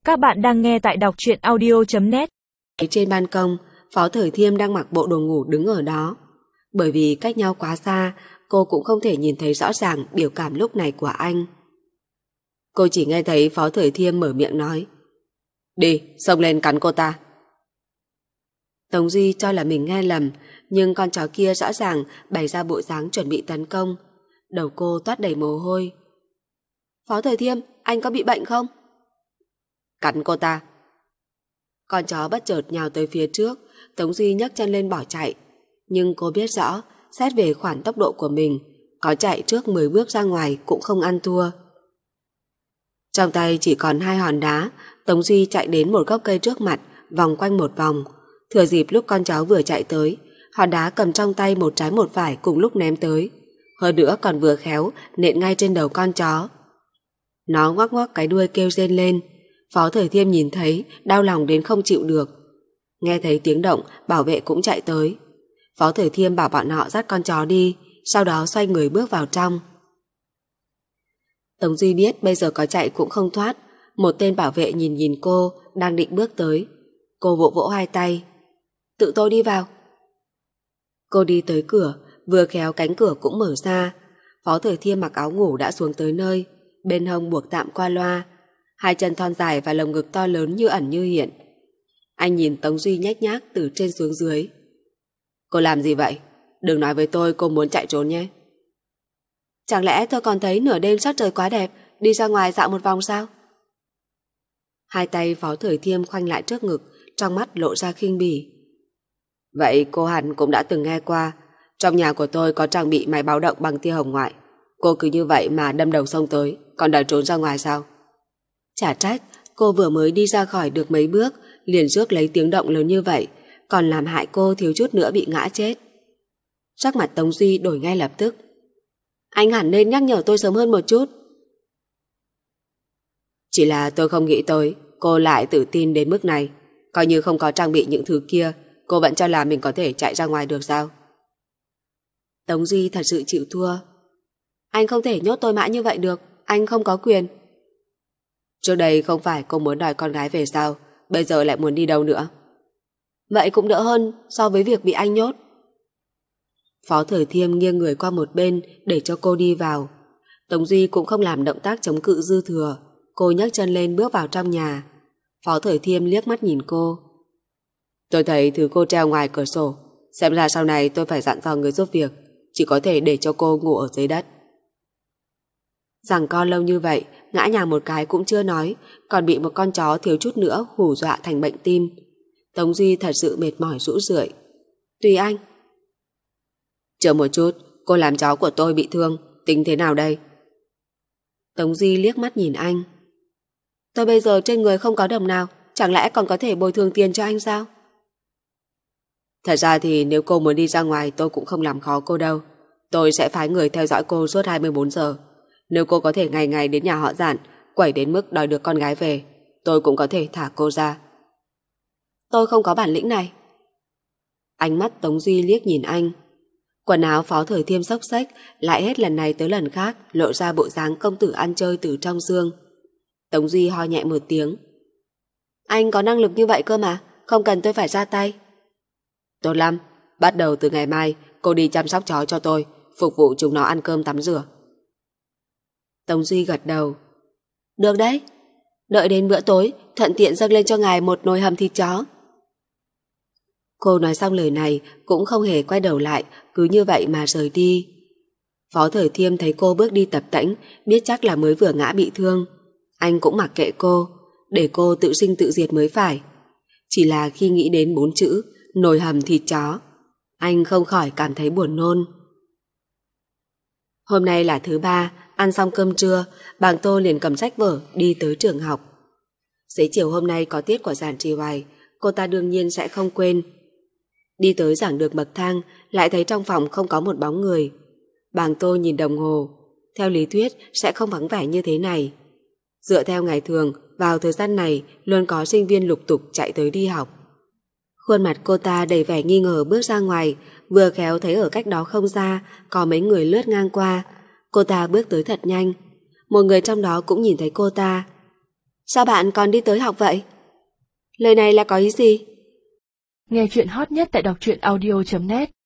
Các bạn đang nghe tại đọc truyện audio.net. Trên ban công, Phó Thời Thiêm đang mặc bộ đồ ngủ đứng ở đó. Bởi vì cách nhau quá xa, cô cũng không thể nhìn thấy rõ ràng biểu cảm lúc này của anh. Cô chỉ nghe thấy Phó Thời Thiêm mở miệng nói: "Đi, xông lên cắn cô ta." Tống Duy cho là mình nghe lầm, nhưng con chó kia rõ ràng bày ra bộ dáng chuẩn bị tấn công. Đầu cô toát đầy mồ hôi. "Phó Thời Thiêm, anh có bị bệnh không?" "Cắn cô ta." Con chó bất chợt nhào tới phía trước. Tống Duy nhấc chân lên bỏ chạy. Nhưng cô biết rõ, xét về khoản tốc độ của mình, có chạy trước 10 bước ra ngoài cũng không ăn thua. Trong tay chỉ còn 2 hòn đá, Tống Duy chạy đến một gốc cây trước mặt, vòng quanh một vòng. Thừa dịp lúc con chó vừa chạy tới, hòn đá cầm trong tay một trái một phải cùng lúc ném tới. Hơn nữa còn vừa khéo nện ngay trên đầu con chó. Nó ngoắc ngoắc cái đuôi kêu rên lên. Phó Thời Thiêm nhìn thấy, đau lòng đến không chịu được. Nghe thấy tiếng động, bảo vệ cũng chạy tới. Phó Thời Thiêm bảo bọn họ dắt con chó đi, sau đó xoay người bước vào trong. Tống Duy biết bây giờ có chạy cũng không thoát. Một tên bảo vệ nhìn cô, đang định bước tới. Cô vỗ vỗ hai tay: "Tự tôi đi vào." Cô đi tới cửa, vừa khéo cánh cửa cũng mở ra. Phó Thời Thiêm mặc áo ngủ đã xuống tới nơi, bên hông buộc tạm qua loa. Hai chân thon dài và lồng ngực to lớn như ẩn như hiện. Anh nhìn Tống Duy nhếch nhác từ trên xuống dưới. "Cô làm gì vậy? Đừng nói với tôi cô muốn chạy trốn nhé." "Chẳng lẽ tôi còn thấy nửa đêm sắc trời quá đẹp, đi ra ngoài dạo một vòng sao?" Hai tay Phó Thời Thiêm khoanh lại trước ngực, trong mắt lộ ra khinh bỉ. "Vậy cô hẳn cũng đã từng nghe qua, trong nhà của tôi có trang bị máy báo động bằng tia hồng ngoại. Cô cứ như vậy mà đâm đầu xông tới, còn đòi trốn ra ngoài sao?" Chả trách, cô vừa mới đi ra khỏi được mấy bước, liền rước lấy tiếng động lớn như vậy, còn làm hại cô thiếu chút nữa bị ngã chết. Sắc mặt Tống Duy đổi ngay lập tức. "Anh hẳn nên nhắc nhở tôi sớm hơn một chút." "Chỉ là tôi không nghĩ tới cô lại tự tin đến mức này. Coi như không có trang bị những thứ kia, cô vẫn cho là mình có thể chạy ra ngoài được sao?" Tống Duy thật sự chịu thua. "Anh không thể nhốt tôi mãi như vậy được, anh không có quyền." "Trước đây không phải cô muốn đòi con gái về sao? Bây giờ lại muốn đi đâu nữa?" "Vậy cũng đỡ hơn so với việc bị anh nhốt." Phó Thời Thiêm nghiêng người qua một bên để cho cô đi vào. Tống Duy cũng không làm động tác chống cự dư thừa. Cô nhấc chân lên bước vào trong nhà. Phó Thời Thiêm liếc mắt nhìn cô. "Tôi thấy thứ cô treo ngoài cửa sổ, xem ra sau này tôi phải dặn dò người giúp việc, chỉ có thể để cho cô ngủ ở dưới đất." Giằng co lâu như vậy, ngã nhào một cái cũng chưa nói, còn bị một con chó thiếu chút nữa hù dọa thành bệnh tim. Tống Duy thật sự mệt mỏi rũ rượi. "Tùy anh." "Chờ một chút, cô làm chó của tôi bị thương, tính thế nào đây?" Tống Duy liếc mắt nhìn anh. "Tôi bây giờ trên người không có đồng nào, chẳng lẽ còn có thể bồi thường tiền cho anh sao?" "Thật ra thì nếu cô muốn đi ra ngoài tôi cũng không làm khó cô đâu. Tôi sẽ phái người theo dõi cô suốt 24 giờ. Nếu cô có thể ngày ngày đến nhà họ Giản, quẩy đến mức đòi được con gái về, tôi cũng có thể thả cô ra." "Tôi không có bản lĩnh này." Ánh mắt Tống Duy liếc nhìn anh. Quần áo Phó Thời Thiêm xốc xếch, lại hết lần này tới lần khác lộ ra bộ dáng công tử ăn chơi từ trong xương. Tống Duy ho nhẹ một tiếng. "Anh có năng lực như vậy cơ mà, không cần tôi phải ra tay." "Tốt lắm, bắt đầu từ ngày mai cô đi chăm sóc chó cho tôi, phục vụ chúng nó ăn cơm tắm rửa." Tống Duy gật đầu. "Được đấy, đợi đến bữa tối thuận tiện dâng lên cho ngài một nồi hầm thịt chó." Cô nói xong lời này cũng không hề quay đầu lại, cứ như vậy mà rời đi. Phó Thời Thiêm thấy cô bước đi tập tễnh, biết chắc là mới vừa ngã bị thương. Anh cũng mặc kệ cô, để cô tự sinh tự diệt mới phải. Chỉ là khi nghĩ đến 4 chữ nồi hầm thịt chó, anh không khỏi cảm thấy buồn nôn. Hôm nay là thứ ba, ăn xong cơm trưa, Bàng Tô liền cầm sách vở đi tới trường học. Xế chiều hôm nay có tiết của Giản Trì Hoài, cô ta đương nhiên sẽ không quên. Đi tới giảng đường bậc thang, lại thấy trong phòng không có một bóng người. Bàng Tô nhìn đồng hồ, theo lý thuyết sẽ không vắng vẻ như thế này. Dựa theo ngày thường, vào thời gian này luôn có sinh viên lục tục chạy tới đi học. Khuôn mặt cô ta đầy vẻ nghi ngờ bước ra ngoài, vừa khéo thấy ở cách đó không xa có mấy người lướt ngang qua. Cô ta bước tới thật nhanh. Một người trong đó cũng nhìn thấy cô ta. Sao bạn còn đi tới học vậy? Lời này là có ý gì? Nghe chuyện hot nhất tại đọc truyện audio.net